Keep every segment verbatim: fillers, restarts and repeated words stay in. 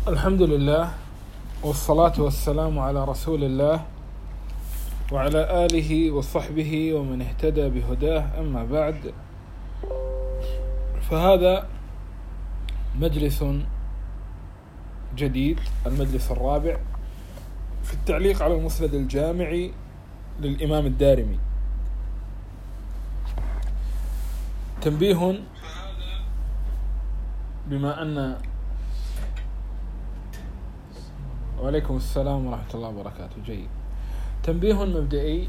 الحمد لله والصلاة والسلام على رسول الله وعلى آله وصحبه ومن اهتدى بهداه. أما بعد، فهذا مجلس جديد، المجلس الرابع في التعليق على المسند الجامعي للإمام الدارمي. تنبيه، بما أن وعليكم السلام ورحمة الله وبركاته. جيد. تنبيه مبدئي: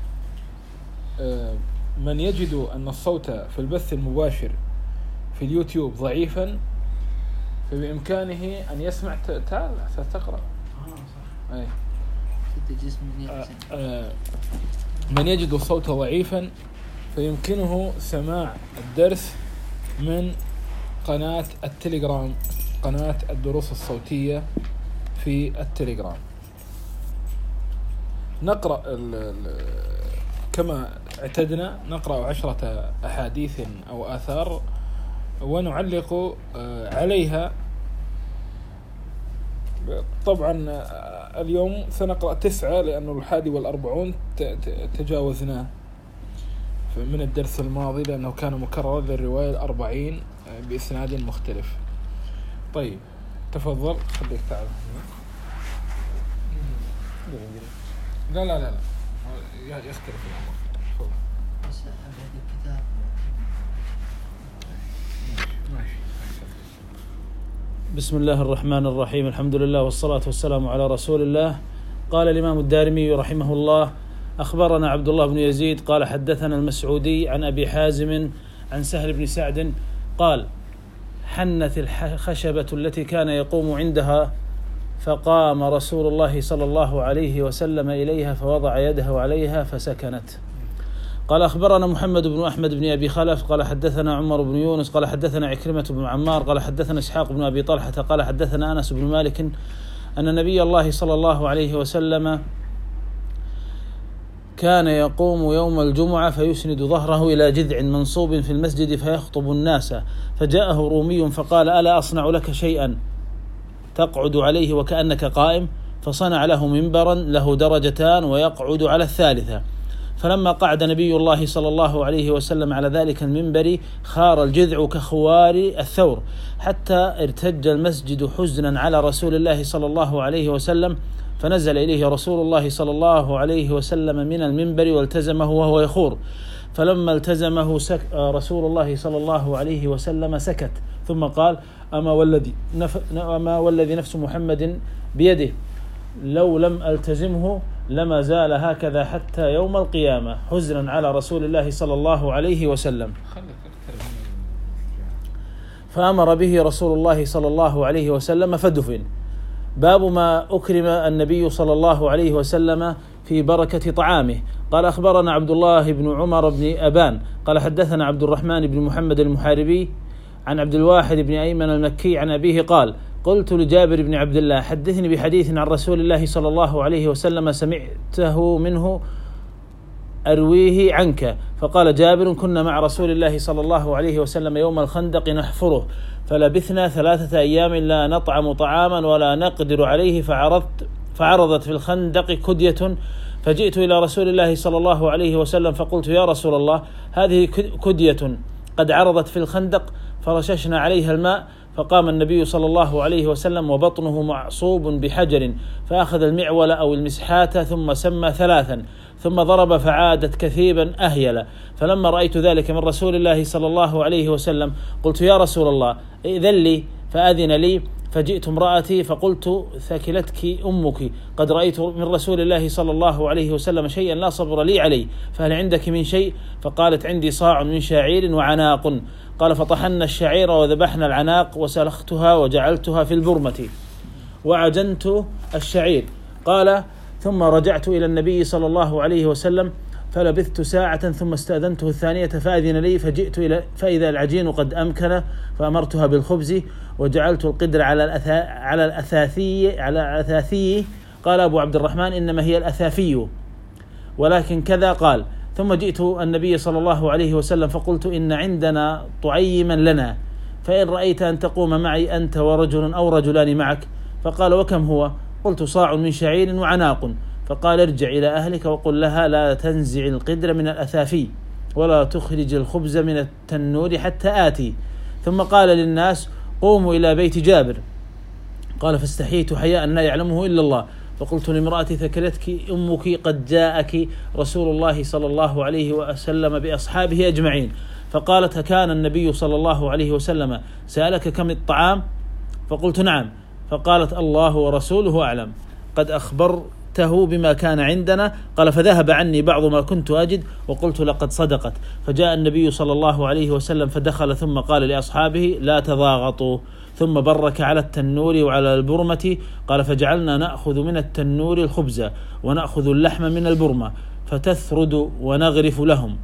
من يجد أن الصوت في البث المباشر في اليوتيوب ضعيفا فبإمكانه أن يسمع. تعال ستقرأ. أي. من يجد الصوت ضعيفا فيمكنه سماع الدرس من قناة التليجرام، قناة الدروس الصوتية في التليجرام. نقرأ كما اعتدنا، نقرأ عشرة أحاديث أو آثار ونعلق عليها. طبعا اليوم سنقرأ تسعة لأنه الحادي والأربعون تجاوزناه من الدرس الماضي لأنه كان مكرر للرواية الأربعين بإسناد مختلف. طيب تفضل، خليك تعال. لا لا لا لا يختلف الأمر. تفضل. بسم الله الرحمن الرحيم. الحمد لله والصلاة والسلام على رسول الله. قال الإمام الدارمي رحمه الله: أخبرنا عبد الله بن يزيد قال حدثنا المسعودي عن أبي حازم عن سهل بن سعد قال: حنت الخشبة التي كان يقوم عندها فقام رسول الله صلى الله عليه وسلم إليها فوضع يده عليها فسكنت. قال أخبرنا محمد بن أحمد بن أبي خلف قال حدثنا عمر بن يونس قال حدثنا عكرمة بن عمار قال حدثنا إسحاق بن أبي طلحة قال حدثنا أنس بن مالك أن نبي الله صلى الله عليه وسلم كان يقوم يوم الجمعة فيسند ظهره إلى جذع منصوب في المسجد فيخطب الناس، فجاءه رومي فقال: ألا أصنع لك شيئا تقعد عليه وكأنك قائم؟ فصنع له منبرا له درجتان ويقعد على الثالثة. فلما قعد نبي الله صلى الله عليه وسلم على ذلك المنبر خار الجذع كخوار الثور، حتى ارتج المسجد حزنا على رسول الله صلى الله عليه وسلم، فنزل إليه رسول الله صلى الله عليه وسلم من المنبر والتزمه وهو يخور. فلما التزمه سك رسول الله صلى الله عليه وسلم سكت، ثم قال: أما والذي, نف... أما والذي نفس محمد بيده لو لم ألتزمه لما زال هكذا حتى يوم القيامة، حزنا على رسول الله صلى الله عليه وسلم. فأمر به رسول الله صلى الله عليه وسلم فدفن. باب ما أكرم النبي صلى الله عليه وسلم في بركة طعامه. قال أخبرنا عبد الله بن عمر بن أبان قال حدثنا عبد الرحمن بن محمد المحاربي عن عبد الواحد بن أيمن المكي عن أبيه قال: قلت لجابر بن عبد الله: حدثني بحديث عن رسول الله صلى الله عليه وسلم سمعته منه أرويه عنك. فقال جابر: كنا مع رسول الله صلى الله عليه وسلم يوم الخندق نحفره، فلبثنا ثلاثة أيام لا نطعم طعاما ولا نقدر عليه، فعرضت فعرضت في الخندق كدية، فجئت إلى رسول الله صلى الله عليه وسلم فقلت: يا رسول الله، هذه كدية قد عرضت في الخندق، فرششنا عليها الماء. فقام النبي صلى الله عليه وسلم وبطنه معصوب بحجر، فأخذ المعول أو المسحات ثم سمى ثلاثا، ثم ضرب فعادت كثيبا أهيلا. فلما رأيت ذلك من رسول الله صلى الله عليه وسلم قلت: يا رسول الله، إذن لي، فأذن لي. فجئت امرأتي فقلت: ثكلتك أمك، قد رأيت من رسول الله صلى الله عليه وسلم شيئا لا صبر لي عليه، فهل عندك من شيء؟ فقالت: عندي صاع من شعير وعناق. قال: فطحنا الشعير وذبحنا العناق وسلختها وجعلتها في البرمة وعجنت الشعير. قال: ثم رجعت إلى النبي صلى الله عليه وسلم فلبثت ساعة ثم استأذنته الثانية فأذن لي، فجئت إلى فإذا العجين قد أمكن، فأمرتها بالخبز وجعلت القدر على الأثا على الأثاثي على الأثاثي. قال أبو عبد الرحمن: إنما هي الأثافي ولكن كذا. قال: ثم جئت النبي صلى الله عليه وسلم فقلت: إن عندنا طعيما لنا، فإن رأيت أن تقوم معي أنت ورجل أو رجلان معك. فقال: وكم هو؟ قلت: صاع من شعير وعناق. فقال: ارجع إلى أهلك وقل لها لا تنزع القدر من الأثافي ولا تخرج الخبز من التنور حتى آتي. ثم قال للناس: قوموا إلى بيت جابر. قال: فاستحييت حياء لا يعلمه إلا الله، فقلت لامرأتي: ثكلتك أمك، قد جاءك رسول الله صلى الله عليه وسلم بأصحابه أجمعين. فقالت: كان النبي صلى الله عليه وسلم سألك كم الطعام؟ فقلت: نعم. فقالت: الله ورسوله أعلم، قد أخبرته بما كان عندنا. قال: فذهب عني بعض ما كنت أجد، وقلت: لقد صدقت. فجاء النبي صلى الله عليه وسلم فدخل، ثم قال لأصحابه: لا تضاغطوا، ثم برك على التنور وعلى البرمة. قال: فجعلنا نأخذ من التنور الخبز ونأخذ اللحم من البرمة فتثرد ونغرف لهم.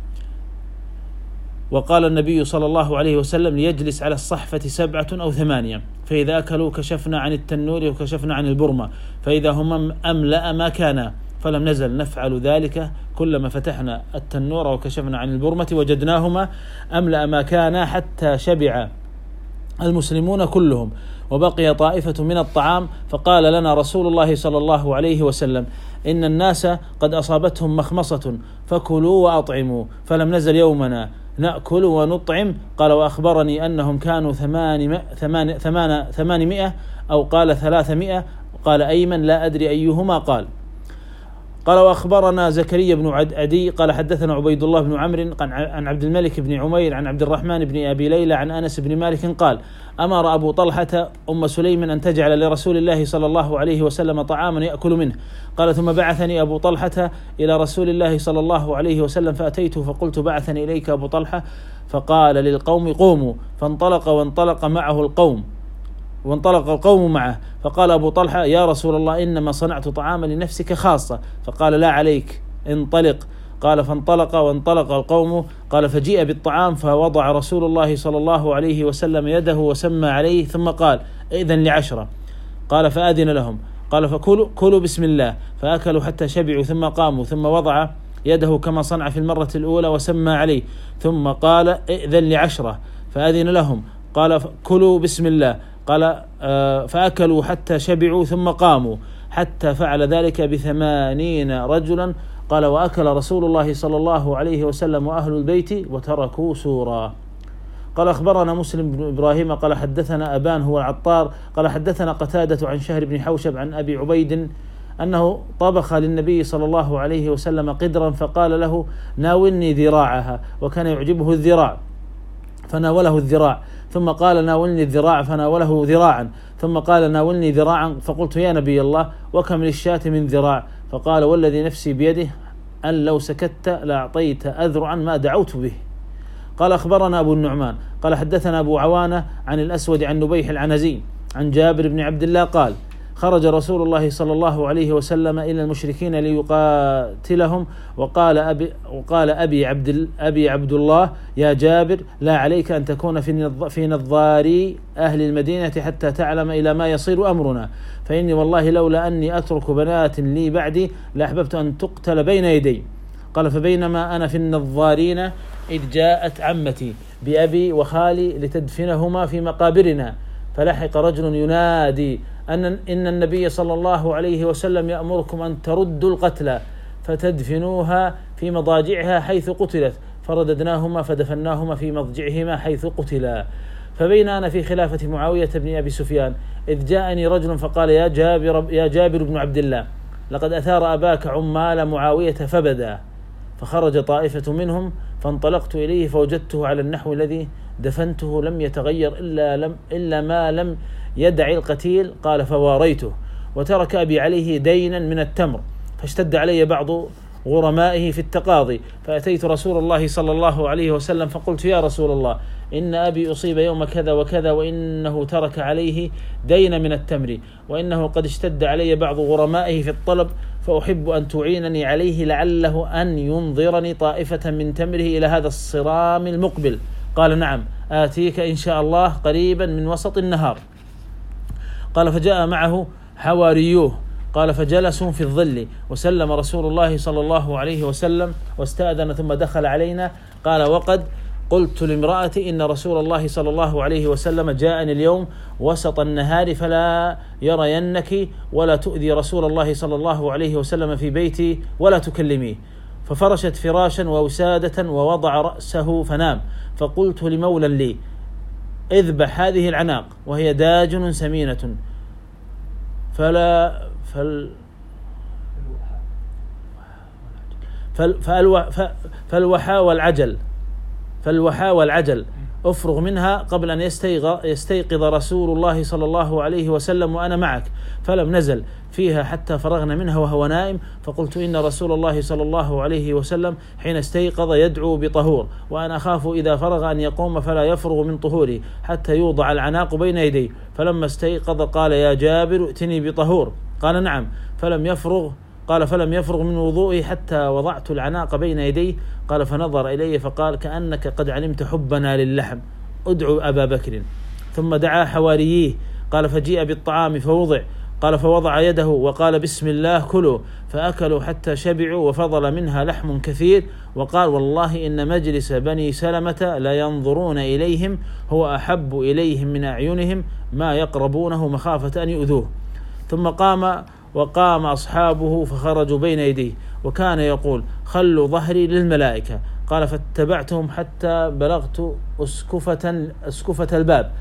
وقال النبي صلى الله عليه وسلم: ليجلس على الصحفة سبعة أو ثمانية، فإذا أكلوا كشفنا عن التنور وكشفنا عن البرمة، فإذا هم أملأ ما كان. فلم نزل نفعل ذلك كلما فتحنا التنور وكشفنا عن البرمة وجدناهما أملأ ما كان، حتى شبع المسلمون كلهم وبقي طائفة من الطعام. فقال لنا رسول الله صلى الله عليه وسلم: إن الناس قد أصابتهم مخمصة فكلوا وأطعموا. فلم نزل يومنا نأكل ونطعم. قال: وأخبرني أنهم كانوا ثمانمائة أو قال ثلاثمائة. قال أيمن: لا أدري أيهما قال. قال: وأخبرنا زكريا بن عدي قال حدثنا عبيد الله بن عمرو عن عبد الملك بن عمير عن عبد الرحمن بن أبي ليلى عن أنس بن مالك قال: أمر أبو طلحة أم سليم أن تجعل لرسول الله صلى الله عليه وسلم طعاما يأكل منه. قال: ثم بعثني أبو طلحة إلى رسول الله صلى الله عليه وسلم فأتيته فقلت: بعثني إليك أبو طلحة. فقال للقوم: قوموا. فانطلق وانطلق معه القوم وانطلق القوم معه. فقال أبو طلحة: يا رسول الله، إنما صنعت طعاما لنفسك خاصة. فقال: لا عليك، انطلق. قال: فانطلق وانطلق القوم. قال: فجيء بالطعام فوضع رسول الله صلى الله عليه وسلم يده وسمى عليه، ثم قال: إذن لعشرة. قال: فأذن لهم. قال: فكلوا كلوا بسم الله. فأكلوا حتى شبعوا، ثم قاموا، ثم وضع يده كما صنع في المرة الأولى وسمى عليه، ثم قال: إذن لعشرة. فأذن لهم. قال: كلوا بسم الله. قال: آه فأكلوا حتى شبعوا، ثم قاموا، حتى فعل ذلك بثمانين رجلا. قال: وأكل رسول الله صلى الله عليه وسلم وأهل البيت وتركوا سورا. قال: أخبرنا مسلم بن إبراهيم قال حدثنا أبان هو العطار قال حدثنا قتادة عن شهر بن حوشب عن أبي عبيد أنه طبخ للنبي صلى الله عليه وسلم قدرا، فقال له: ناولني ذراعها، وكان يعجبه الذراع، فناوله الذراع. ثم قال: ناولني الذراع، فناوله ذراعا. ثم قال: ناولني ذراعا. فقلت: يا نبي الله، وكم للشاة من ذراع؟ فقال: والذي نفسي بيده أن لو سكت لأعطيت أذرعا ما دعوت به. قال: أخبرنا أبو النعمان قال حدثنا أبو عوانة عن الأسود عن نبيح العنزي عن جابر بن عبد الله قال: خرج رسول الله صلى الله عليه وسلم إلى المشركين ليقاتلهم، وقال أبي, وقال أبي, عبد أبي عبد الله: يا جابر، لا عليك أن تكون في نظاري أهل المدينة حتى تعلم إلى ما يصير أمرنا، فإني والله لولا أني أترك بنات لي بعدي لأحببت أن تقتل بين يدي. قال: فبينما أنا في النظارين إذ جاءت عمتي بأبي وخالي لتدفنهما في مقابرنا، فلحق رجل ينادي أن إن النبي صلى الله عليه وسلم يأمركم أن تردوا القتلى فتدفنوها في مضاجعها حيث قتلت، فرددناهما فدفناهما في مضجعهما حيث قتلا. فبين أنا في خلافة معاوية بن أبي سفيان إذ جاءني رجل فقال: يا جابر, يا جابر بن عبد الله، لقد أثار أباك عمال معاوية فبدا. فخرج طائفة منهم فانطلقت إليه فوجدته على النحو الذي دفنته لم يتغير إلا, لم إلا ما لم يدع القتيل. قال: فواريته، وترك أبي عليه دينا من التمر، فاشتد علي بعض غرمائه في التقاضي، فأتيت رسول الله صلى الله عليه وسلم فقلت: يا رسول الله، إن أبي أصيب يوم كذا وكذا، وإنه ترك عليه دين من التمر، وإنه قد اشتد علي بعض غرمائه في الطلب، فأحب أن تعينني عليه لعله أن ينظرني طائفة من تمره إلى هذا الصرام المقبل. قال: نعم، آتيك إن شاء الله قريبا من وسط النهار. قال: فجاء معه حواريوه. قال: فجلسوا في الظل، وسلم رسول الله صلى الله عليه وسلم واستأذن ثم دخل علينا. قال: وقد قلت لامرأتي إن رسول الله صلى الله عليه وسلم جاءني اليوم وسط النهار فلا يرينك ولا تؤذي رسول الله صلى الله عليه وسلم في بيتي ولا تكلميه. ففرشت فراشا ووسادة ووضع رأسه فنام. فقلت لمولى لي اذبح هذه العناق وهي داجن سمينة فلا فل فالو فالوحى والعجل فالوحى والعجل أفرغ منها قبل أن يستيقظ رسول الله صلى الله عليه وسلم وأنا معك. فلم نزل فيها حتى فرغنا منها وهو نائم. فقلت إن رسول الله صلى الله عليه وسلم حين استيقظ يدعو بطهور وأنا أخاف إذا فرغ أن يقوم فلا يفرغ من طهوره حتى يوضع العناق بين يديه. فلما استيقظ قال يا جابر ائتني بطهور. قال نعم. فلم يفرغ قال فلم يفرغ من وضوئه حتى وضعت العناق بين يديه. قال فنظر إلي فقال كأنك قد علمت حبنا للحم ادعو أبا بكر. ثم دعا حوارييه قال فجيء بالطعام فوضع قال فوضع يده وقال بسم الله كلوا فأكلوا حتى شبعوا وفضل منها لحم كثير. وقال والله إن مجلس بني سلمة لا ينظرون إليهم هو أحب إليهم من أعينهم ما يقربونه مخافة أن يؤذوه. ثم قام وقام أصحابه فخرجوا بين يديه وكان يقول خلوا ظهري للملائكة. قال فاتبعتهم حتى بلغت أسكفة, أسكفة الباب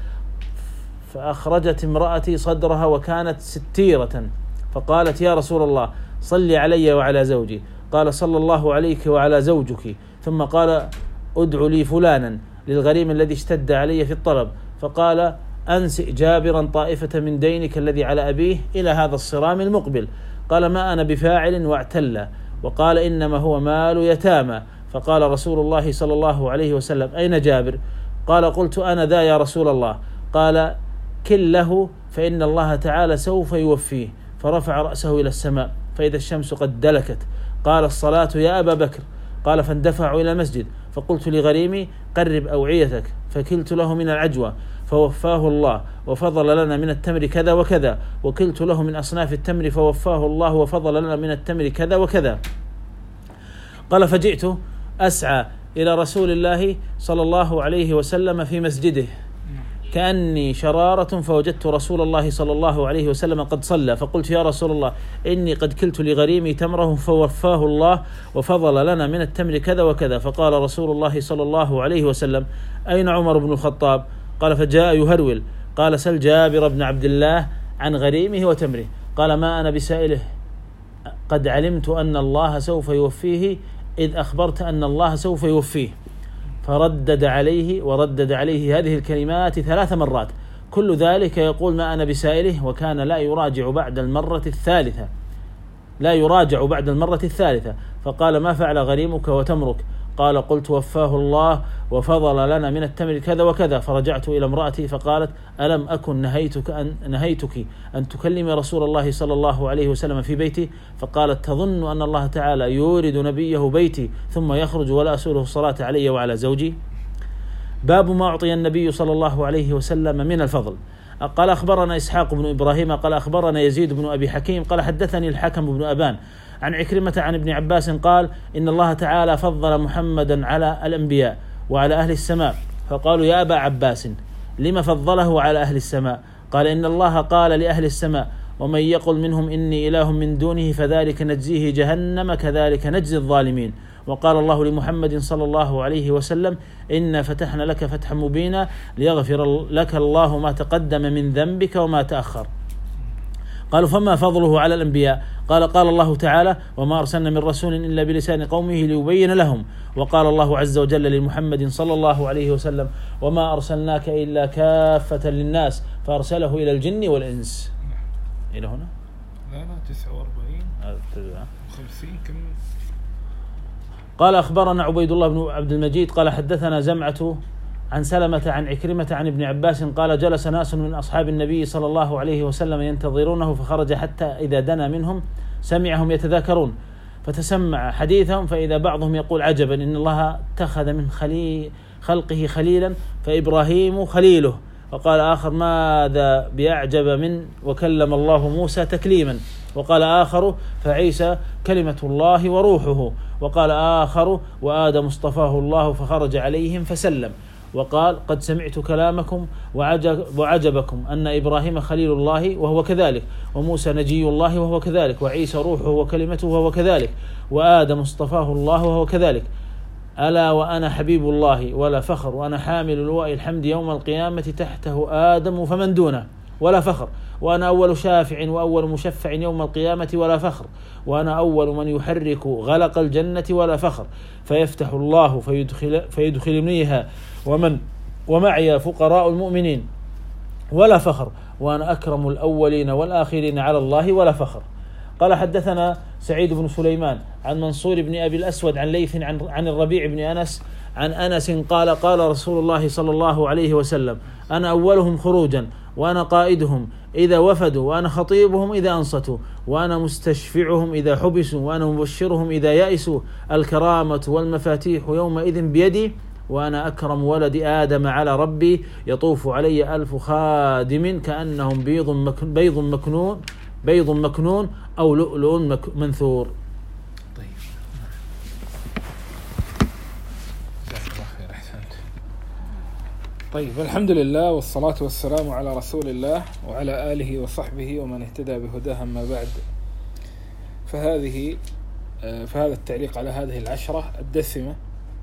فأخرجت امرأتي صدرها وكانت ستيرة فقالت يا رسول الله صلي علي وعلى زوجي. قال صلى الله عليك وعلى زوجك. ثم قال ادعو لي فلانا للغريم الذي اشتد علي في الطلب. فقال أنسئ جابرا طائفة من دينك الذي على أبيه إلى هذا الصرام المقبل. قال ما أنا بفاعل واعتل. وقال إنما هو مال يتامى. فقال رسول الله صلى الله عليه وسلم أين جابر؟ قال قلت أنا ذا يا رسول الله. قال كل له فإن الله تعالى سوف يوفيه. فرفع رأسه إلى السماء فإذا الشمس قد دلكت. قال الصلاة يا أبا بكر. قال فاندفعوا إلى المسجد فقلت لغريمي قرب أوعيتك فكلت له من العجوة فوفاه الله وفضل لنا من التمر كذا وكذا وكلت له من أصناف التمر فوفاه الله وفضل لنا من التمر كذا وكذا. قال فجئت أسعى إلى رسول الله صلى الله عليه وسلم في مسجده كأني شرارة فوجدت رسول الله صلى الله عليه وسلم قد صلى. فقلت يا رسول الله إني قد كلت لغريمي تمره فوفاه الله وفضل لنا من التمر كذا وكذا. فقال رسول الله صلى الله عليه وسلم أين عمر بن الخطاب؟ قال فجاء يهرول. قال سل جابر بن عبد الله عن غريمه وتمره. قال ما أنا بسائله قد علمت أن الله سوف يوفيه إذ أخبرت أن الله سوف يوفيه. فردد عليه وردد عليه هذه الكلمات ثلاث مرات كل ذلك يقول ما أنا بسائله وكان لا يراجع بعد المرة الثالثة لا يراجع بعد المرة الثالثة. فقال ما فعل غريمك وتمرك؟ قال قلت وفاه الله وفضل لنا من التمر كذا وكذا. فرجعت إلى امرأتي فقالت ألم أكن نهيتك أن, نهيتك أن تكلمي رسول الله صلى الله عليه وسلم في بيتي؟ فقالت تظن أن الله تعالى يورد نبيه بيتي ثم يخرج ولا أسأله الصلاة علي وعلى زوجي؟ باب ما أعطي النبي صلى الله عليه وسلم من الفضل. قال أخبرنا إسحاق بن إبراهيم قال أخبرنا يزيد بن أبي حكيم قال حدثني الحكم بن أبان عن عكرمة عن ابن عباس قال إن الله تعالى فضل محمدا على الأنبياء وعلى أهل السماء. فقالوا يا أبا عباس لما فضله على أهل السماء؟ قال إن الله قال لأهل السماء ومن يقل منهم إني إله من دونه فذلك نجزيه جهنم كذلك نجزي الظالمين. وقال الله لمحمد صلى الله عليه وسلم إنا فتحنا لك فتحا مبينا ليغفر لك الله ما تقدم من ذنبك وما تأخر. قالوا فما فضله على الأنبياء؟ قال قال الله تعالى وما أرسلنا من رسول إلا بلسان قومه ليبين لهم. وقال الله عز وجل لمحمد صلى الله عليه وسلم وما أرسلناك إلا كافة للناس فأرسله إلى الجن والإنس. إلى هنا؟ لا لا تسعة وأربعين خمسين كم. قال أخبرنا عبيد الله بن عبد المجيد قال حدثنا زمعة عن سلمة عن عكرمة عن ابن عباس قال جلس ناس من أصحاب النبي صلى الله عليه وسلم ينتظرونه فخرج حتى إذا دنا منهم سمعهم يتذاكرون فتسمع حديثهم فإذا بعضهم يقول عجبا إن الله اتخذ من خلي خلقه خليلا فإبراهيم خليله وقال آخر ماذا بأعجب من وكلم الله موسى تكليما، وقال آخر فعيسى كلمة الله وروحه، وقال آخر وآدم اصطفاه الله فخرج عليهم فسلم، وقال قد سمعت كلامكم وعجب وعجبكم أن إبراهيم خليل الله وهو كذلك، وموسى نجي الله وهو كذلك، وعيسى روحه وكلمته وهو كذلك، وآدم اصطفاه الله وهو كذلك. ألا وأنا حبيب الله ولا فخر، وأنا حامل لواء الحمد يوم القيامة تحته آدم فمن دونه ولا فخر، وأنا أول شافع وأول مشفع يوم القيامة ولا فخر، وأنا أول من يحرك غلق الجنة ولا فخر، فيفتح الله فيدخل فيدخلنيها ومن ومعي فقراء المؤمنين ولا فخر، وأنا أكرم الأولين والآخرين على الله ولا فخر. قال حدثنا سعيد بن سليمان عن منصور بن أبي الأسود عن ليث عن, عن الربيع بن أنس عن أنس قال قال رسول الله صلى الله عليه وسلم أنا أولهم خروجا وأنا قائدهم إذا وفدوا، وأنا خطيبهم إذا أنصتوا، وأنا مستشفعهم إذا حبسوا، وأنا مبشرهم إذا يأسوا، الكرامة والمفاتيح يومئذ بيدي، وأنا أكرم ولد آدم على ربي، يطوف علي ألف خادم كأنهم بيض مكنون بيض مكنون بيض مكنون أو لؤلؤ منثور. طيب جزاك الله خير، أحسنت. طيب الحمد لله والصلاة والسلام على رسول الله وعلى آله وصحبه ومن اهتدى بهداه، أما بعد، فهذه فهذا التعليق على هذه العشرة الدسمة.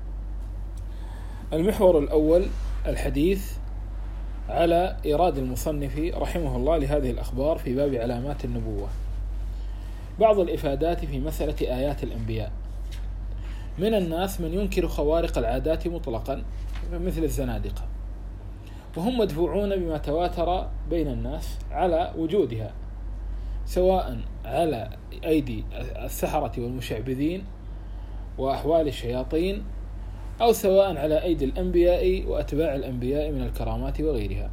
المحور الأول الحديث على إيراد المصنف رحمه الله لهذه الأخبار في باب علامات النبوة. بعض الإفادات في مسألة آيات الأنبياء. من الناس من ينكر خوارق العادات مطلقا مثل الزنادقة، وهم مدفوعون بما تواتر بين الناس على وجودها، سواء على أيدي السحرة والمشعبذين وأحوال الشياطين، أو سواء على أيدي الأنبياء وأتباع الأنبياء من الكرامات وغيرها.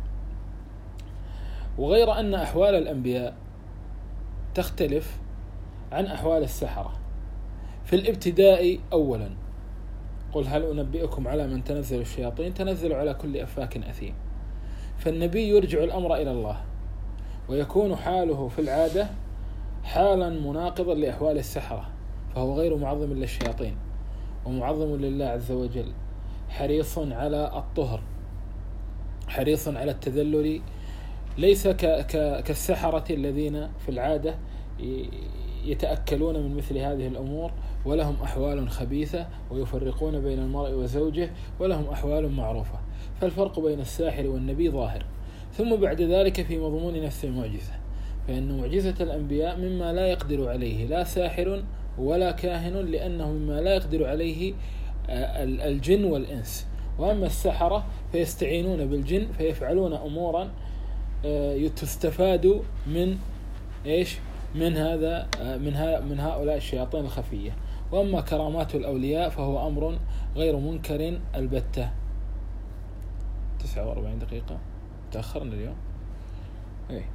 وغير أن أحوال الأنبياء تختلف عن أحوال السحرة. في الابتداء أولا قل هل أنبئكم على من تنزل الشياطين، تنزل على كل أفاك أثيم. فالنبي يرجع الأمر إلى الله، ويكون حاله في العادة حالا مناقضا لأحوال السحرة، فهو غير معظم للشياطين ومعظم لله عز وجل، حريص على الطهر، حريص على التذلل، ليس كالسحرة الذين في العادة يتأكلون من مثل هذه الأمور، ولهم أحوال خبيثة ويفرقون بين المرء وزوجه، ولهم أحوال معروفة. فالفرق بين الساحر والنبي ظاهر. ثم بعد ذلك في مضمون نفس المعجزة، فإن معجزة الأنبياء مما لا يقدر عليه لا ساحر ولا كاهن، لأنه مما لا يقدر عليه الجن والإنس. وأما السحرة فيستعينون بالجن فيفعلون أمورا تستفاد من إيش من هذا من من هؤلاء الشياطين الخفية. وأما كرامات الأولياء فهو أمر غير منكر البتة. تسعة وأربعين دقيقة تأخرنا اليوم. إيه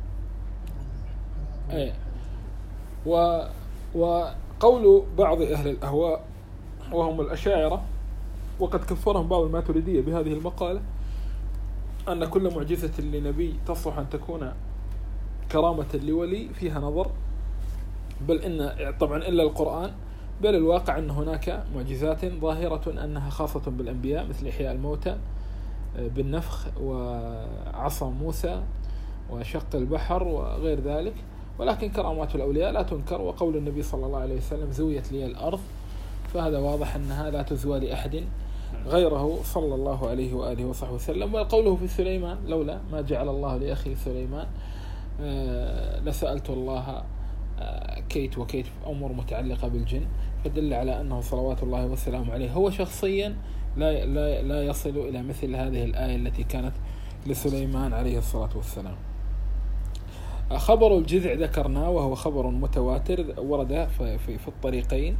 إيه و وقول بعض أهل الأهواء وهم الأشاعرة، وقد كفرهم بعض الماتريدية بهذه المقالة، أن كل معجزة لنبي تصلح أن تكون كرامة لولي فيها نظر، بل إن طبعا إلا القرآن، بل الواقع أن هناك معجزات ظاهرة أنها خاصة بالأنبياء مثل إحياء الموتى بالنفخ وعصا موسى وشق البحر وغير ذلك، ولكن كرامات الأولياء لا تنكر. وقول النبي صلى الله عليه وسلم زويت لي الأرض، فهذا واضح أنها لا تزوى لأحد غيره صلى الله عليه وآله وصحبه وسلم. وقوله في سليمان لولا ما جعل الله لأخي سليمان لسألت الله كيت وكيت أمور متعلقة بالجن، فدل على أنه صلوات الله وسلامه عليه هو شخصيا لا, لا, لا يصل إلى مثل هذه الآية التي كانت لسليمان عليه الصلاة والسلام. خبر الجذع ذكرناه، وهو خبر متواتر ورد في, في, في الطريقين.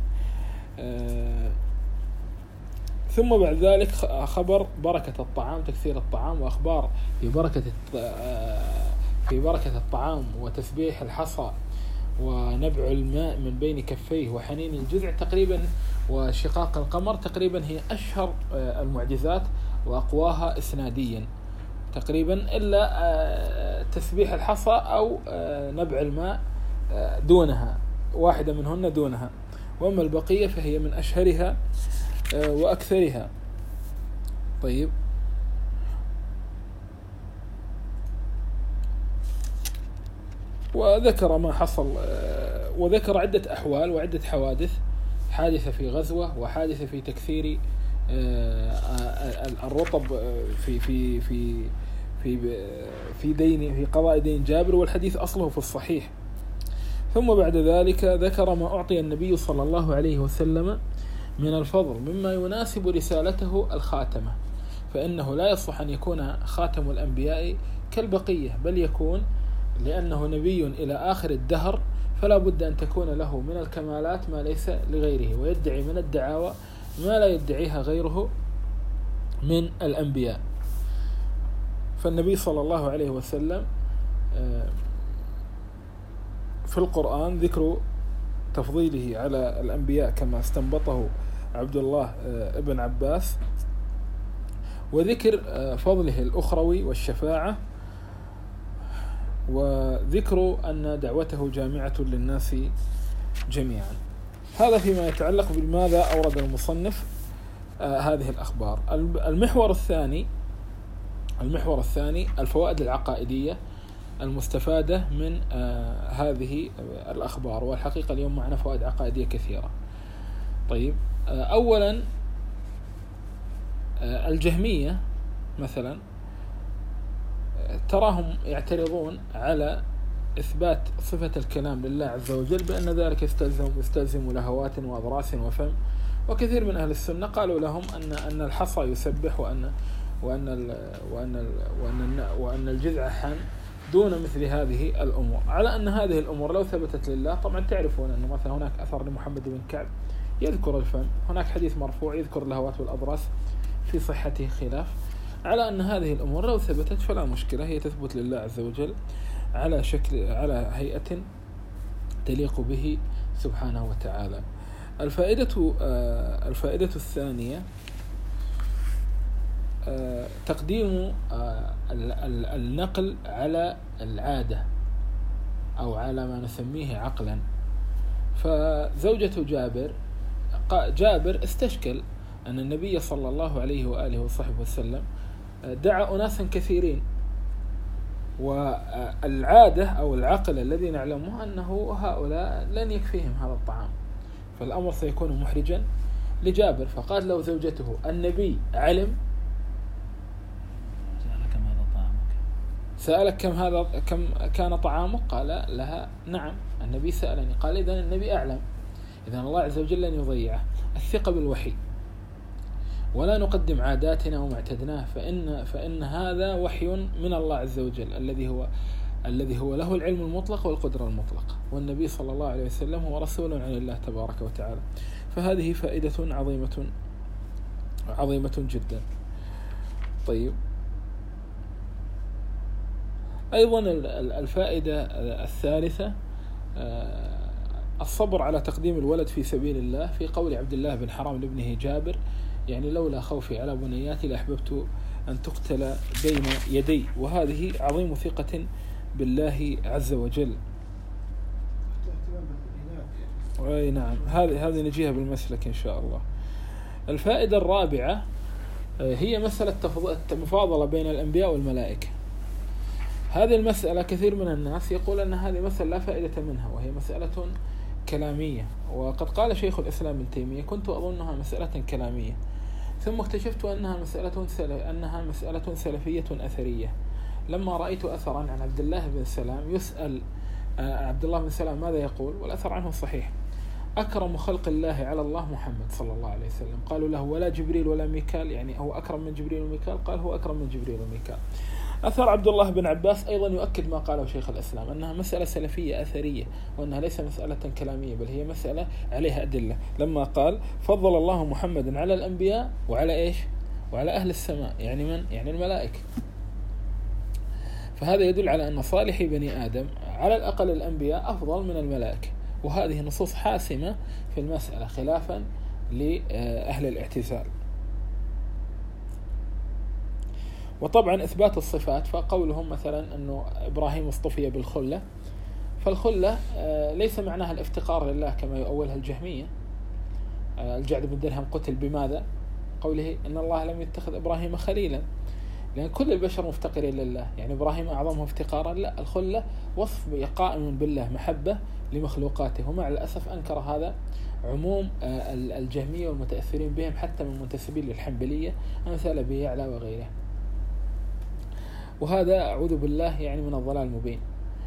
ثم بعد ذلك خبر بركة الطعام، تكثير الطعام، وأخبار في بركة في بركة الطعام وتسبيح الحصى ونبع الماء من بين كفيه وحنين الجذع تقريبا وشقاق القمر تقريبا هي أشهر المعجزات وأقواها إسناديا. تقريبا إلا تسبيح الحصى أو نبع الماء دونها، واحدة منهن دونها، وأما البقية فهي من أشهرها وأكثرها. طيب، وذكر ما حصل، وذكر عدة أحوال وعدة حوادث، حادثة في غزوة، وحادثة في تكثير الرطب في في في في في دين في قضاء دين جابر، والحديث أصله في الصحيح. ثم بعد ذلك ذكر ما أعطي النبي صلى الله عليه وسلم من الفضل مما يناسب رسالته الخاتمة، فإنه لا يصح أن يكون خاتم الأنبياء كالبقية، بل يكون لأنه نبي إلى آخر الدهر فلا بد أن تكون له من الكمالات ما ليس لغيره، ويدعي من الدعاوى ما لا يدعيها غيره من الأنبياء. فالنبي صلى الله عليه وسلم في القرآن ذكر تفضيله على الأنبياء كما استنبطه عبد الله ابن عباس، وذكر فضله الأخروي والشفاعة، وذكر أن دعوته جامعة للناس جميعا. هذا فيما يتعلق بماذا أورد المصنف آه هذه الأخبار. المحور الثاني المحور الثاني الفوائد العقائدية المستفادة من آه هذه الأخبار، والحقيقة اليوم معنا فوائد عقائدية كثيرة. طيب، آه أولا آه الجهمية مثلا تراهم يعترضون على إثبات صفة الكلام لله عز وجل بأن ذلك يستلزم يستلزم لهوات وأضراس وفم، وكثير من أهل السنة قالوا لهم أن أن الحصى يسبح، وأن وأن ال وأن ال وأن ال وأن الجذع حن دون مثل هذه الأمور، على أن هذه الأمور لو ثبتت لله، طبعا تعرفون أن مثلا هناك أثر لمحمد بن كعب يذكر الفم، هناك حديث مرفوع يذكر اللهوات والأضراس في صحته خلاف، على أن هذه الأمور لو ثبتت فلا مشكلة، هي تثبت لله عز وجل على شكل على هيئة تليق به سبحانه وتعالى. الفائدة الفائدة الثانية تقديم النقل على العادة أو على ما نسميه عقلا. فزوجة جابر جابر استشكل أن النبي صلى الله عليه وآله وصحبه وسلم دعا أناسا كثيرين، والعادة أو العقل الذي نعلمه أنه هؤلاء لن يكفيهم هذا الطعام، فالأمر سيكون محرجا لجابر. فقال له زوجته: النبي علم؟ سألك كم هذا طعامك؟ سألك كم هذا كم كان طعامك؟ قال لها: نعم النبي سألني. قال: إذن النبي أعلم، إذن الله عز وجل لن يضيعه. الثقة بالوحي، ولا نقدم عاداتنا وما اعتدناه، فإن فإن هذا وحي من الله عز وجل الذي هو الذي هو له العلم المطلق والقدرة المطلقة، والنبي صلى الله عليه وسلم هو رسول عن الله تبارك وتعالى. فهذه فائدة عظيمة عظيمة جدا. طيب، أيضا الفائدة الثالثة الصبر على تقديم الولد في سبيل الله، في قول عبد الله بن حرام لابنه جابر: يعني لولا خوفي على بنياتي لأحببت أن تقتل بين يدي. وهذه عظيم ثقة بالله عز وجل. أي نعم، هذه هذه نجيها بالمسلك إن شاء الله. الفائدة الرابعة هي مسألة المفاضلة بين الأنبياء والملائكة. هذه المسألة كثير من الناس يقول أن هذه مسألة لا فائدة منها، وهي مسألة كلامية. وقد قال شيخ الإسلام ابن تيمية: كنت أظنها مسألة كلامية، ثم اكتشفت أنها مسألة سلف أنها مسألة سلفية أثرية، لما رأيت أثرا عن عبد الله بن سلام يسأل عبد الله بن سلام ماذا يقول، والأثر عنه صحيح: أكرم خلق الله على الله محمد صلى الله عليه وسلم. قالوا له: ولا جبريل ولا ميكال؟ يعني هو أكرم من جبريل وميكال؟ قال: هو أكرم من جبريل وميكال. أثر عبد الله بن عباس أيضا يؤكد ما قاله شيخ الإسلام، أنها مسألة سلفية أثرية، وأنها ليس مسألة كلامية، بل هي مسألة عليها أدلة، لما قال: فضل الله محمدا على الأنبياء وعلى إيش؟ وعلى أهل السماء، يعني من؟ يعني الملائكة. فهذا يدل على أن صالحي بني آدم على الأقل الأنبياء أفضل من الملائكة، وهذه نصوص حاسمة في المسألة خلافا لأهل الاعتزال. وطبعا إثبات الصفات، فقولهم مثلا أنه إبراهيم اصطفي بالخلة، فالخلة ليس معناها الافتقار لله كما يؤولها الجهمية. الجعد بن درهم قتل بماذا؟ قوله إن الله لم يتخذ إبراهيم خليلا، لأن كل البشر مفتقرين لله، يعني إبراهيم أعظمهم افتقارا؟ لا، الخلة وصف قائم بالله، محبة لمخلوقاته. ومع الأسف أنكر هذا عموم الجهمية والمتأثرين بهم حتى من منتسبين للحنبلية أمثال أبي يعلى وغيره، وهذا أعوذ بالله يعني من الضلال المبين.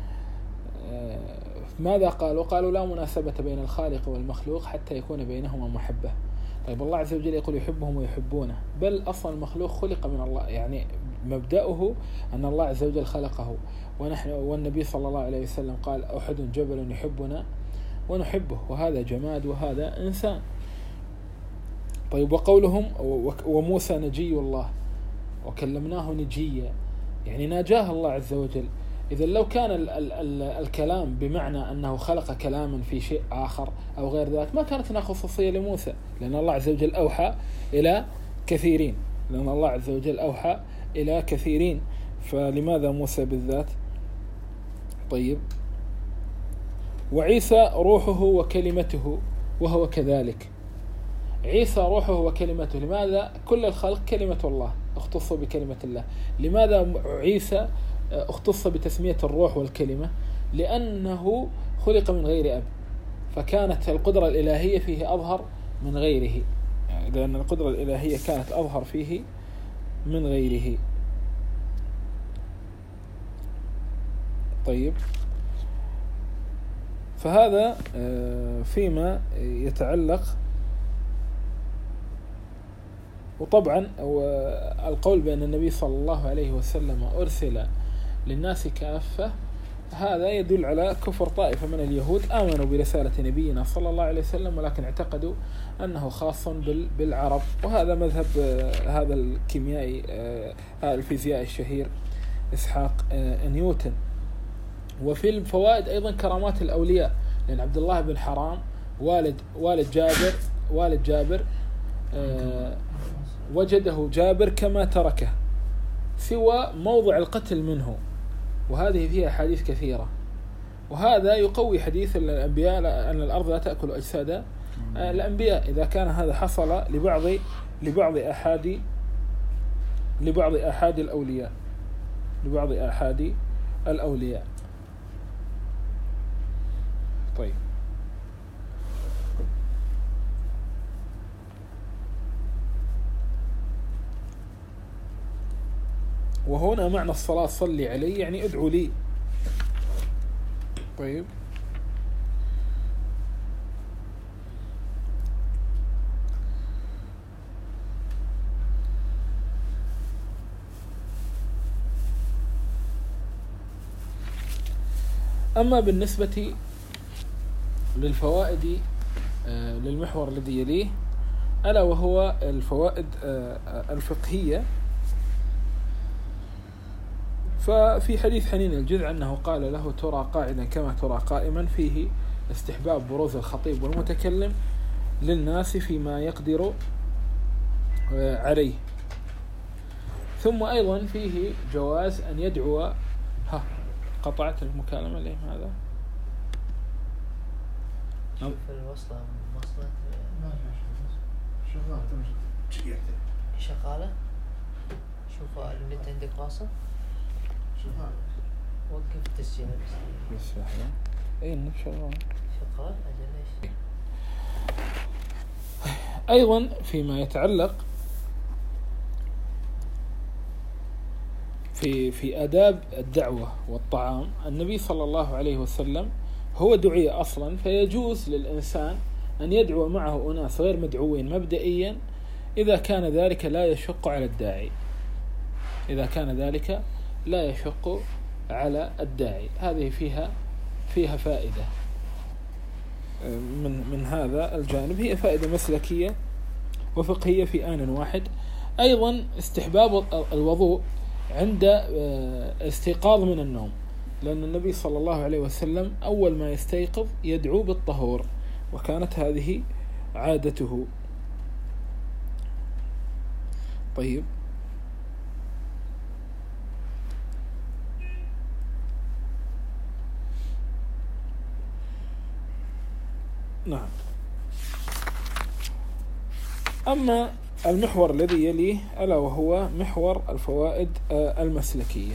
ماذا قالوا؟ قالوا لا مناسبة بين الخالق والمخلوق حتى يكون بينهما محبة. طيب الله عز وجل يقول يحبهم ويحبونه، بل أصلا المخلوق خلق من الله، يعني مبدأه أن الله عز وجل خلقه، ونحن والنبي صلى الله عليه وسلم قال أحد جبل يحبنا ونحبه، وهذا جماد وهذا إنسان. طيب وقولهم وموسى نجي الله وكلمناه نجيا، يعني ناجاه الله عز وجل. إذا لو كان ال ال ال الكلام بمعنى أنه خلق كلاما في شيء آخر أو غير ذلك ما كانت هناك خصوصية لموسى، لأن الله عز وجل أوحى إلى كثيرين لأن الله عز وجل أوحى إلى كثيرين فلماذا موسى بالذات؟ طيب وعيسى روحه وكلمته وهو كذلك. عيسى روحه وكلمته، لماذا كل الخلق كلمة الله اختصوا بكلمة الله؟ لماذا عيسى اختص بتسمية الروح والكلمة؟ لأنه خلق من غير أب، فكانت القدرة الإلهية فيه أظهر من غيره، يعني لأن القدرة الإلهية كانت أظهر فيه من غيره. طيب فهذا فيما يتعلق. وطبعا القول بأن النبي صلى الله عليه وسلم أرسل للناس كافة هذا يدل على كفر طائفة من اليهود آمنوا برسالة نبينا صلى الله عليه وسلم ولكن اعتقدوا أنه خاص بالعرب، وهذا مذهب هذا الكيميائي الفيزيائي الشهير إسحاق نيوتن. وفي الفوائد أيضا كرامات الأولياء، لأن عبد الله بن حرام والد والد جابر والد جابر وجده جابر كما تركه سوى موضع القتل منه، وهذه فيها حديث كثيرة، وهذا يقوي حديث الأنبياء أن الأرض لا تأكل أجساد الأنبياء إذا كان هذا حصل لبعض لبعض أحد لبعض أحد الأولياء لبعض أحد الأولياء. طيب وهنا معنى الصلاة صلي علي يعني ادعو لي. طيب أما بالنسبة للفوائد للمحور الذي يليه ألا وهو الفوائد الفقهية، ففي حديث حنين الجذع أنه قال له ترى قاعدا كما ترى قائما، فيه استحباب بروز الخطيب والمتكلم للناس فيما يقدر عليه. ثم أيضا فيه جواز أن يدعو ها قطعت المكالمة ليه هذا شوف الوصلة وصلت شغالة شغالة. شوف النت عندك واصل شغالة. وقف التسجيل بس لحظة. اي النت شغال شغال أجل ليش. أيضا فيما يتعلق في في آداب الدعوة والطعام، النبي صلى الله عليه وسلم هو دعي أصلا، فيجوز للإنسان أن يدعو معه أناس غير مدعوين مبدئيا إذا كان ذلك لا يشق على الداعي إذا كان ذلك لا يشق على الداعي. هذه فيها فيها فائدة من من هذا الجانب، هي فائدة مسلكية وفقهية في آن واحد. أيضا استحباب الوضوء عند استيقاظ من النوم، لأن النبي صلى الله عليه وسلم أول ما يستيقظ يدعو بالطهور، وكانت هذه عادته. طيب نعم. أما المحور الذي يليه ألا وهو محور الفوائد المسلكية.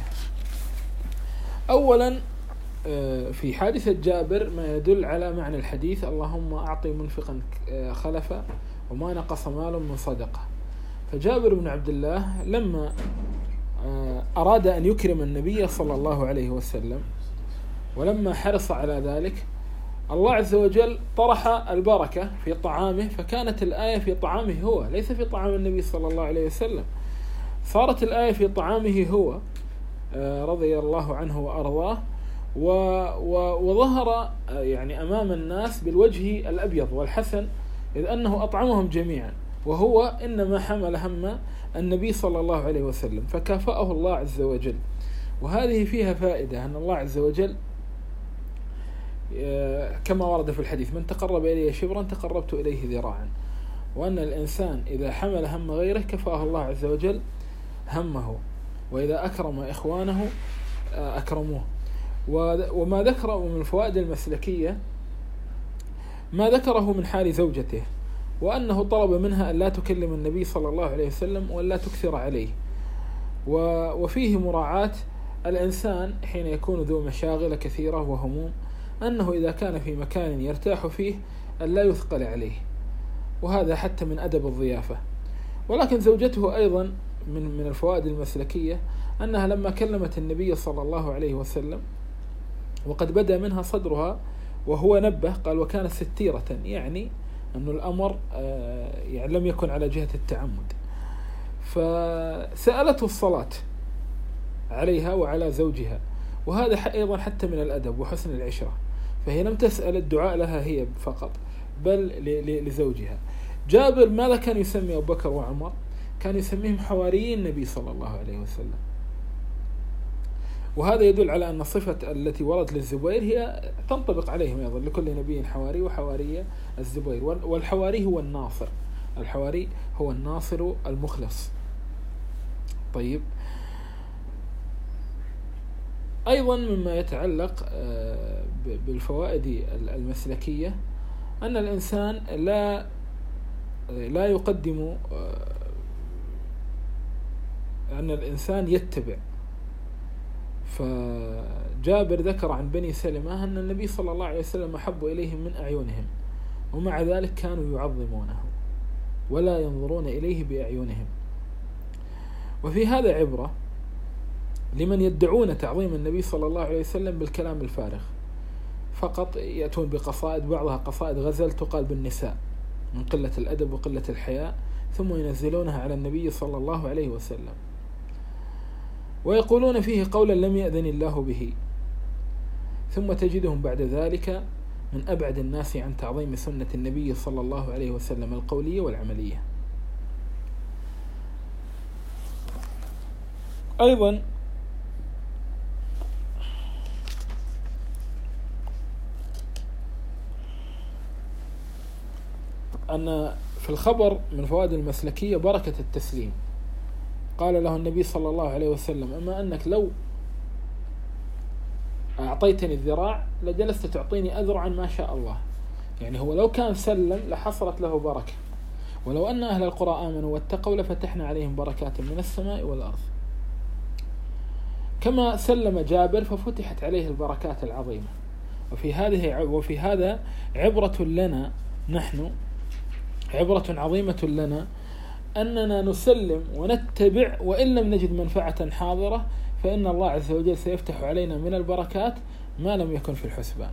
أولا في حادثة جابر ما يدل على معنى الحديث: اللهم أعطي منفقا خلفا وما نقص مال من صدقة. فجابر بن عبد الله لما أراد أن يكرم النبي صلى الله عليه وسلم ولما حرص على ذلك، الله عز وجل طرح البركة في طعامه، فكانت الآية في طعامه هو ليس في طعام النبي صلى الله عليه وسلم. صارت الآية في طعامه هو رضي الله عنه وأرضاه، وظهر يعني أمام الناس بالوجه الأبيض والحسن، إذ أنه أطعمهم جميعا، وهو إنما حمل هم النبي صلى الله عليه وسلم، فكافأه الله عز وجل. وهذه فيها فائدة، أن الله عز وجل كما ورد في الحديث: من تقرب إلي شبرا تقربت إليه ذراعا، وأن الإنسان إذا حمل هم غيره كفاه الله عز وجل همه، وإذا أكرم إخوانه أكرموه. وما ذكره من الفوائد المسلكية ما ذكره من حال زوجته، وأنه طلب منها أن لا تكلم النبي صلى الله عليه وسلم وأن لا تكثر عليه. وفيه مراعاة الإنسان حين يكون ذو مشاغل كثيرة وهموم، أنه إذا كان في مكان يرتاح فيه أن لا يثقل عليه، وهذا حتى من أدب الضيافة. ولكن زوجته أيضا من من الفوائد المسلكية أنها لما كلمت النبي صلى الله عليه وسلم وقد بدأ منها صدرها وهو نبه، قال: وكانت ستيرة، يعني أن الأمر يعني لم يكن على جهة التعمد. فسألته الصلاة عليها وعلى زوجها، وهذا أيضا حتى من الأدب وحسن العشرة، فهي لم تسأل الدعاء لها هي فقط بل لزوجها. جابر ماذا كان يسمي أبو بكر وعمر؟ كان يسميهم حواريين النبي صلى الله عليه وسلم، وهذا يدل على أن الصفة التي وردت للزبير هي تنطبق عليهم أيضا، لكل نبي حواري، وحواري الزبير. والحواري هو الناصر، الحواري هو الناصر المخلص. طيب، أيضا مما يتعلق بالفوائد المسلكية أن الإنسان لا لا يقدم، أن الإنسان يتبع. فجابر ذكر عن بني سلمة أن النبي صلى الله عليه وسلم أحب إليهم من أعينهم، ومع ذلك كانوا يعظمونه ولا ينظرون إليه بأعينهم. وفي هذا عبرة لمن يدعون تعظيم النبي صلى الله عليه وسلم بالكلام الفارغ فقط، يأتون بقصائد، بعضها قصائد غزل تقال بالنساء من قلة الأدب وقلة الحياء، ثم ينزلونها على النبي صلى الله عليه وسلم، ويقولون فيه قولا لم يأذن الله به، ثم تجدهم بعد ذلك من أبعد الناس عن تعظيم سنة النبي صلى الله عليه وسلم القولية والعملية. أيضا أن في الخبر من فوائد المسلكية بركة التسليم. قال له النبي صلى الله عليه وسلم: أما أنك لو أعطيتني الذراع لجلست تعطيني أذرعا ما شاء الله، يعني هو لو كان سلم لحصلت له بركة، ولو أن أهل القرى آمنوا واتقوا لفتحنا عليهم بركات من السماء والأرض. كما سلم جابر ففتحت عليه البركات العظيمة. وفي هذه وفي هذا عبرة لنا نحن، عبرة عظيمة لنا أننا نسلم ونتبع، وإن لم نجد منفعة حاضرة فإن الله عز وجل سيفتح علينا من البركات ما لم يكن في الحسبان.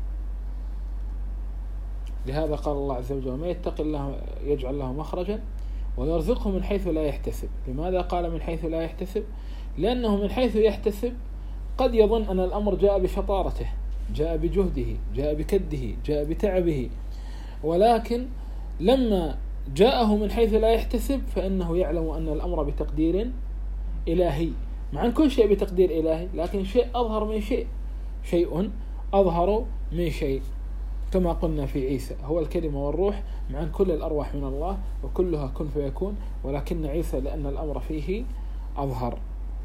لهذا قال الله عز وجل: ومن يتق الله يجعل له مخرجا ويرزقه من حيث لا يحتسب. لماذا قال من حيث لا يحتسب؟ لأنه من حيث يحتسب قد يظن أن الأمر جاء بشطارته، جاء بجهده، جاء بكده، جاء بتعبه، ولكن لما جاءه من حيث لا يحتسب فإنه يعلم أن الأمر بتقدير إلهي، مع أن كل شيء بتقدير إلهي، لكن شيء أظهر من شيء، شيء أظهر من شيء، كما قلنا في عيسى: هو الكلمة والروح، مع أن كل الأرواح من الله وكلها كن فيكون، ولكن عيسى لأن الأمر فيه أظهر.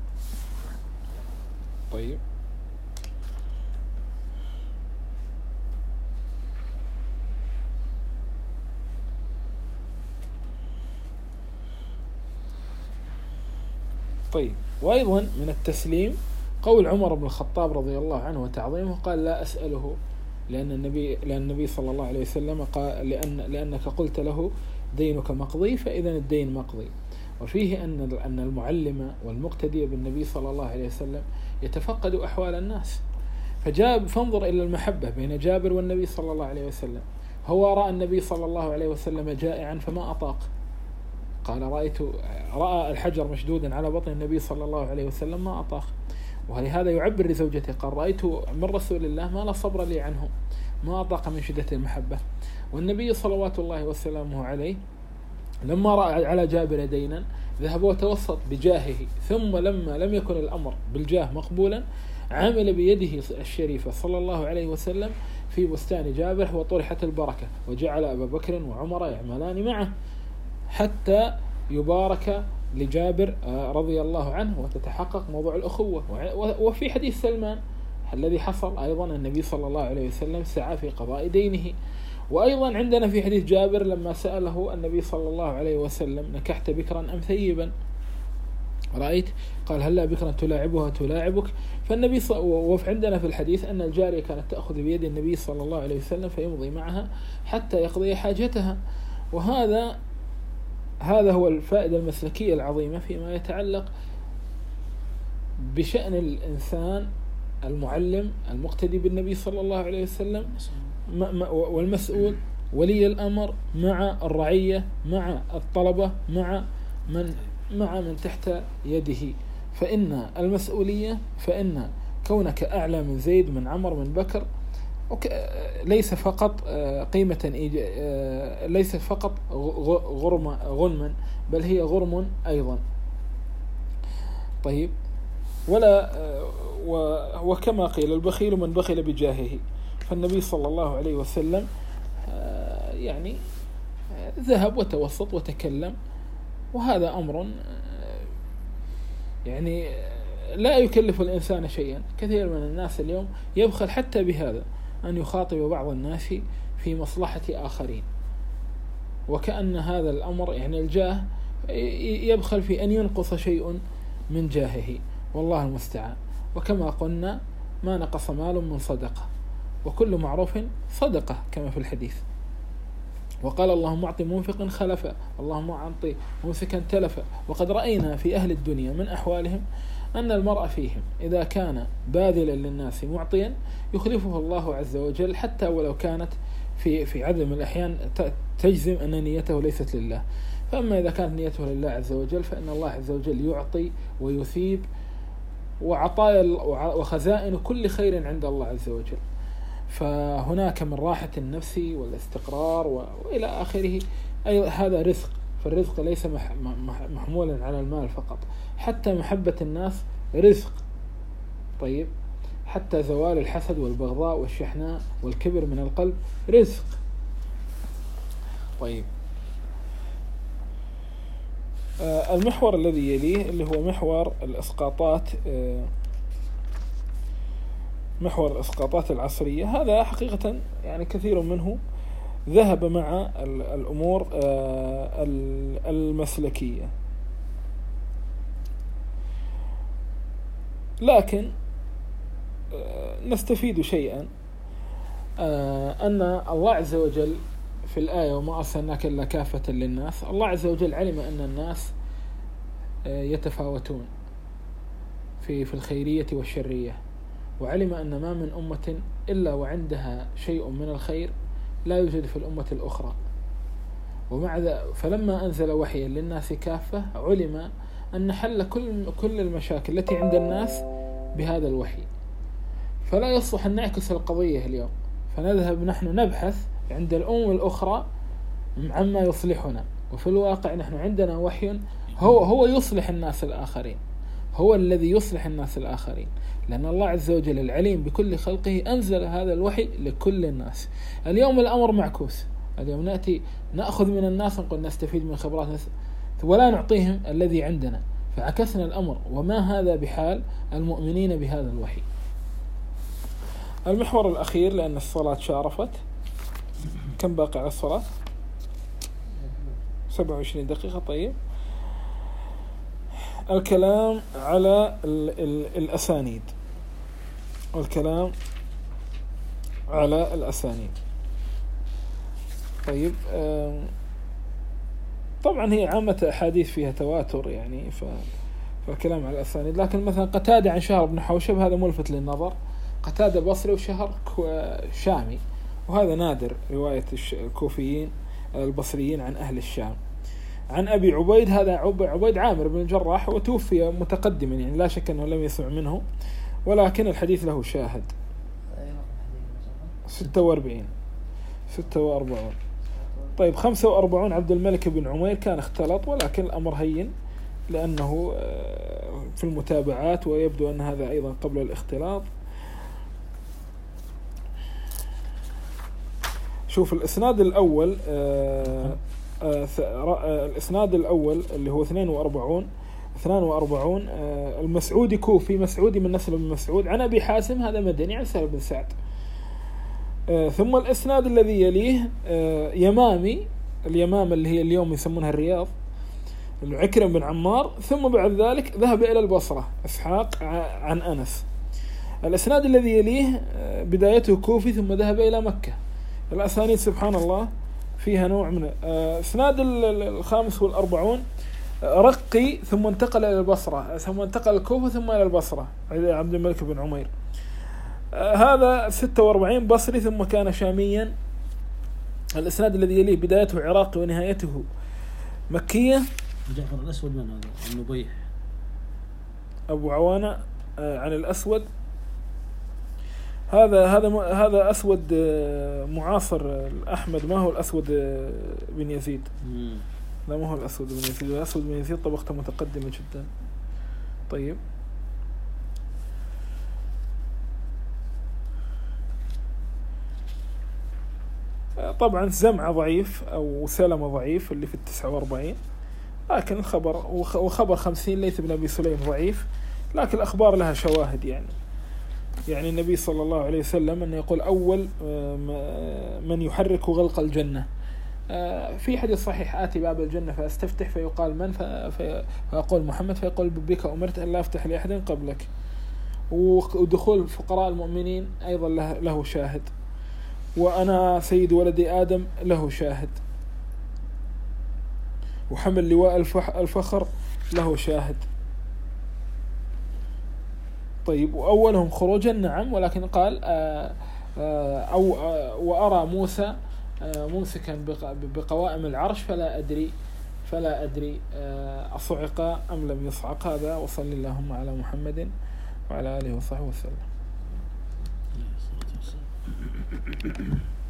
طيب، طيب، وأيضا من التسليم قول عمر بن الخطاب رضي الله عنه وتعظيمه، قال لا أسأله لأن النبي لأن النبي صلى الله عليه وسلم قال لأن لأنك قلت له دينك مقضي، فإذا الدين مقضي. وفيه أن أن المعلم والمقتدي بالنبي صلى الله عليه وسلم يتفقد أحوال الناس، فجاب فانظر إلى المحبة بين جابر والنبي صلى الله عليه وسلم. هو رأى النبي صلى الله عليه وسلم جائعا فما أطاق، قال رأيت رأى الحجر مشدودا على بطن النبي صلى الله عليه وسلم ما أطاق، ولهذا يعبر لزوجته قال رأيت من رسول الله ما لا صبر لي عنه، ما أطاق من شدة المحبة. والنبي صلوات الله وسلامه عليه لما رأى على جابر دينا ذهب وتوسط بجاهه، ثم لما لم يكن الأمر بالجاه مقبولا عمل بيده الشريفة صلى الله عليه وسلم في بستان جابر وطرحت البركة، وجعل أبا بكر وعمر يعملان معه حتى يبارك لجابر رضي الله عنه وتتحقق موضوع الأخوة. وفي حديث سلمان الذي حصل أيضا النبي صلى الله عليه وسلم سعى في قضاء دينه. وأيضا عندنا في حديث جابر لما سأله النبي صلى الله عليه وسلم نكحت بكرا أم ثيبا رأيت؟ قال هلا بكرا تلاعبها تلاعبك. فالنبي ص... وعندنا في الحديث أن الجارية كانت تأخذ بيد النبي صلى الله عليه وسلم فيمضي معها حتى يقضي حاجتها. وهذا هذا هو الفائدة المسلكية العظيمة فيما يتعلق بشأن الإنسان المعلم المقتدي بالنبي صلى الله عليه وسلم والمسؤول ولي الأمر مع الرعية مع الطلبة مع من مع من تحت يده. فإن المسؤولية فإن كونك أعلى من زيد من عمر من بكر ليس فقط قيمة ليس فقط غرم غنما، بل هي غرم أيضا. طيب، ولا وكما قيل البخيل من بخل بجاهه، فالنبي صلى الله عليه وسلم يعني ذهب وتوسط وتكلم، وهذا أمر يعني لا يكلف الإنسان شيئا. كثير من الناس اليوم يبخل حتى بهذا، أن يخاطب بعض الناس في مصلحة آخرين، وكأن هذا الأمر يعني الجاه يبخل في أن ينقص شيء من جاهه، والله المستعان. وكما قلنا ما نقص مال من صدقة، وكل معروف صدقة كما في الحديث. وقال اللهم أعطي منفقا خلفا، اللهم أعطي ممسكا تلفا. وقد رأينا في أهل الدنيا من أحوالهم أن المرء فيهم إذا كان باذلا للناس معطيا يخلفه الله عز وجل، حتى ولو كانت في في عدم الأحيان تجزم أن نيته ليست لله. فأما إذا كانت نيته لله عز وجل فإن الله عز وجل يعطي ويثيب، وعطايا وخزائن كل خير عند الله عز وجل. فهناك من راحة النفس والاستقرار وإلى آخره، أي هذا رزق. فالرزق ليس محمولا على المال فقط، حتى محبة الناس رزق. طيب، حتى زوال الحسد والبغضاء والشحناء والكبر من القلب رزق. طيب، آه المحور الذي يليه اللي هو محور الإسقاطات، آه محور الإسقاطات العصرية. هذا حقيقة يعني كثير منه ذهب مع الأمور آه المسلكية، لكن آه نستفيد شيئا، آه أن الله عز وجل في الآية وما أرسلناك إلا كافة للناس، الله عز وجل علم أن الناس آه يتفاوتون في في الخيرية والشرية، وعلم أن ما من أمة إلا وعندها شيء من الخير لا يوجد في الأمة الأخرى. ومع ذلك فلما أنزل وحيا للناس كافة علم أن حل كل كل المشاكل التي عند الناس بهذا الوحي. فلا يصلح أن نعكس القضية اليوم، فنذهب نحن نبحث عند الأمم الأخرى عما يصلحنا، وفي الواقع نحن عندنا وحي هو هو يصلح الناس الآخرين، هو الذي يصلح الناس الآخرين، لأن الله عز وجل العليم بكل خلقه أنزل هذا الوحي لكل الناس. اليوم الأمر معكوس، اليوم نأتي نأخذ من الناس نقول نستفيد من خبرات ناس ولا نعطيهم الذي عندنا، فعكسنا الأمر، وما هذا بحال المؤمنين بهذا الوحي. المحور الأخير، لأن الصلاة شارفت، كم باقي على الصلاة؟ سبعة وعشرين دقيقة. طيب، الكلام على ال ال الأسانيد، الكلام على الأسانيد. طيب طبعا هي عامة أحاديث فيها تواتر يعني، فالكلام على الأسانيد. لكن مثلا قتادة عن شهر بن حوشب هذا ملفت للنظر، قتادة بصري وشهر شامي، وهذا نادر رواية الكوفيين البصريين عن أهل الشام. عن أبي عبيد، هذا عبيد عامر بن الجراح، وتوفي متقدما يعني لا شك أنه لم يسمع منه، ولكن الحديث له شاهد. ستة وأربعين ستة وأربعون. طيب خمسة وأربعون عبد الملك بن عمير كان اختلط، ولكن الأمر هين لأنه في المتابعات، ويبدو أن هذا أيضا قبل الاختلاط. شوف الإسناد الأول آه آه آه الإسناد الأول اللي هو اثنين وأربعون اثنين وأربعون آه المسعودي كوفي، مسعودي من نسل بن مسعود، عن أبي حاسم هذا مدني عن سهل بن سعد. آه ثم الإسناد الذي يليه آه يمامي، اليمامة اللي هي اليوم يسمونها الرياض، عكرم بن عمار. ثم بعد ذلك ذهب إلى البصرة إسحاق عن أنس. الإسناد الذي يليه آه بدايته كوفي ثم ذهب إلى مكة. الأسانيد سبحان الله فيها نوع من إسناد الخامس والأربعون رقي ثم انتقل إلى البصرة، ثم انتقل الكوفة ثم إلى البصرة عبد الملك بن عمير. هذا ستة وأربعين بصري ثم كان شاميا. الإسناد الذي يليه بدايته عراقي ونهايته مكية. جعفر الأسود من هذا؟ النبيح أبو عوانة عن الأسود. هذا هذا هذا أسود معاصر أحمد، ما هو الأسود بن يزيد. لا ما هو الأسود بن يزيد، الأسود بن يزيد طبقته متقدمة جدا. طيب طبعا زمعة ضعيف أو سلمة ضعيف اللي في التسعة وأربعين، لكن الخبر وخبر خمسين ليث بن أبي سليم ضعيف، لكن الأخبار لها شواهد يعني. يعني النبي صلى الله عليه وسلم أن يقول أول من يحرك غلق الجنة، في حديث صحيح آتي باب الجنة فأستفتح فيقال من، فأقول محمد فيقول بك أمرت أن لا أفتح لأحد قبلك. ودخول فقراء المؤمنين أيضا له شاهد، وأنا سيد ولد آدم له شاهد، وحمل لواء الفخر له شاهد. طيب وأولهم خروجا نعم، ولكن قال آآ آآ أو آآ وأرى موسى ممسكا بقوائم العرش فلا أدري فلا أدري أصعق أم لم يصعق. هذا وصل اللهم على محمد وعلى آله وصحبه وسلم.